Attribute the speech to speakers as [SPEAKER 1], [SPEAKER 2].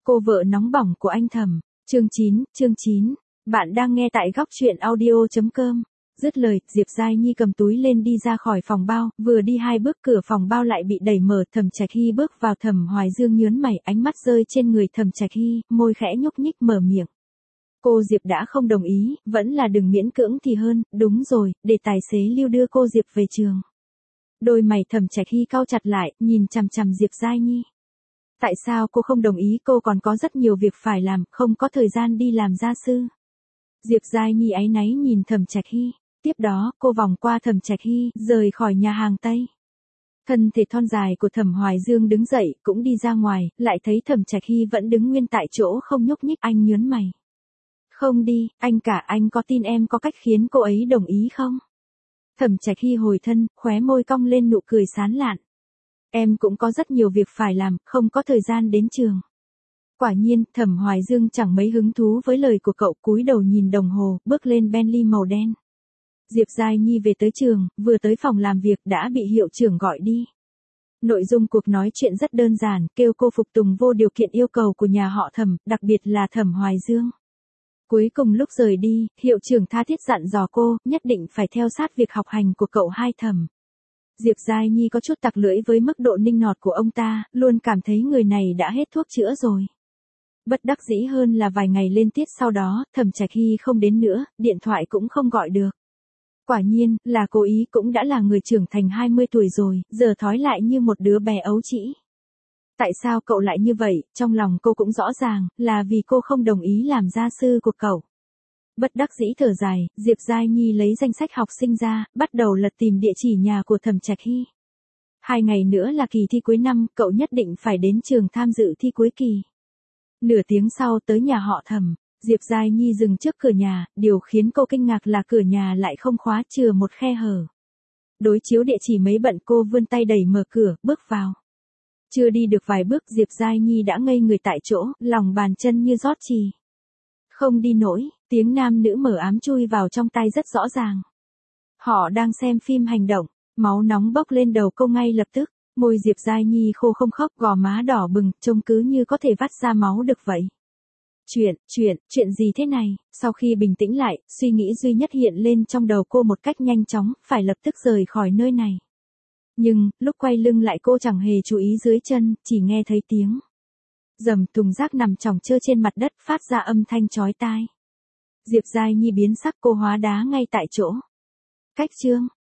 [SPEAKER 1] Cô vợ nóng bỏng của anh Thẩm. Chương 9. Bạn đang nghe tại góc truyện audio.com. Dứt lời, Diệp Giai Nhi cầm túi lên đi ra khỏi phòng bao, vừa đi 2 bước cửa phòng bao lại bị đẩy mở. Thẩm Trạch Hy bước vào, Thẩm Hoài Dương nhướng mày, ánh mắt rơi trên người Thẩm Trạch Hy, môi khẽ nhúc nhích mở miệng. Cô Diệp đã không đồng ý, vẫn là đừng miễn cưỡng thì hơn, đúng rồi, để tài xế Lưu đưa cô Diệp về trường. Đôi mày Thẩm Trạch Hy cau chặt lại, nhìn chằm chằm Diệp Giai Nhi. Tại sao cô không đồng ý, cô còn có rất nhiều việc phải làm, không có thời gian đi làm gia sư. Diệp Giai Nhi áy náy nhìn Thẩm Trạch Hy, tiếp đó cô vòng qua Thẩm Trạch Hy, rời khỏi nhà hàng Tây. Thân thể thon dài của Thẩm Hoài Dương đứng dậy, cũng đi ra ngoài, lại thấy Thẩm Trạch Hy vẫn đứng nguyên tại chỗ không nhúc nhích, anh nhướng mày. Không đi, anh có tin em có cách khiến cô ấy đồng ý không? Thẩm Trạch Hy hồi thân, khóe môi cong lên nụ cười sán lạn. Em cũng có rất nhiều việc phải làm, không có thời gian đến trường. Quả nhiên, Thẩm Hoài Dương chẳng mấy hứng thú với lời của cậu, cúi đầu nhìn đồng hồ, bước lên Bentley màu đen. Diệp Giai Nhi về tới trường, vừa tới phòng làm việc đã bị hiệu trưởng gọi đi. Nội dung cuộc nói chuyện rất đơn giản, kêu cô phục tùng vô điều kiện yêu cầu của nhà họ Thẩm, đặc biệt là Thẩm Hoài Dương. Cuối cùng lúc rời đi, hiệu trưởng tha thiết dặn dò cô, nhất định phải theo sát việc học hành của cậu hai Thẩm. Diệp Giai Nhi có chút tặc lưỡi với mức độ nịnh nọt của ông ta, luôn cảm thấy người này đã hết thuốc chữa rồi. Bất đắc dĩ hơn là vài ngày lên tiết sau đó, Thẩm Trạch Hy không đến nữa, điện thoại cũng không gọi được. Quả nhiên, là cô ý cũng đã là người trưởng thành 20 tuổi rồi, giờ thói lại như một đứa bé ấu trĩ. Tại sao cậu lại như vậy, trong lòng cô cũng rõ ràng, là vì cô không đồng ý làm gia sư của cậu. Bất đắc dĩ thở dài, Diệp Giai Nhi lấy danh sách học sinh ra, bắt đầu lật tìm địa chỉ nhà của Thẩm Trạch Hy. 2 ngày nữa là kỳ thi cuối năm, cậu nhất định phải đến trường tham dự thi cuối kỳ. Nửa tiếng sau tới nhà họ Thẩm, Diệp Giai Nhi dừng trước cửa nhà, điều khiến cô kinh ngạc là cửa nhà lại không khóa, chừa một khe hở. Đối chiếu địa chỉ mấy bận, cô vươn tay đẩy mở cửa, bước vào. Chưa đi được vài bước, Diệp Giai Nhi đã ngây người tại chỗ, lòng bàn chân như rót chì. Không đi nổi, tiếng nam nữ mờ ám chui vào trong tai rất rõ ràng. Họ đang xem phim hành động, máu nóng bốc lên đầu cô ngay lập tức, môi Diệp Giai Nhi khô không khóc, gò má đỏ bừng, trông cứ như có thể vắt ra máu được vậy. Chuyện gì thế này? Sau khi bình tĩnh lại, suy nghĩ duy nhất hiện lên trong đầu cô một cách nhanh chóng, phải lập tức rời khỏi nơi này. Nhưng, lúc quay lưng lại cô chẳng hề chú ý dưới chân, chỉ nghe thấy tiếng rầm, thùng rác nằm chồng chơ trên mặt đất phát ra âm thanh chói tai. Diệp Giai Nhi biến sắc, cô hóa đá ngay tại chỗ. Cách chương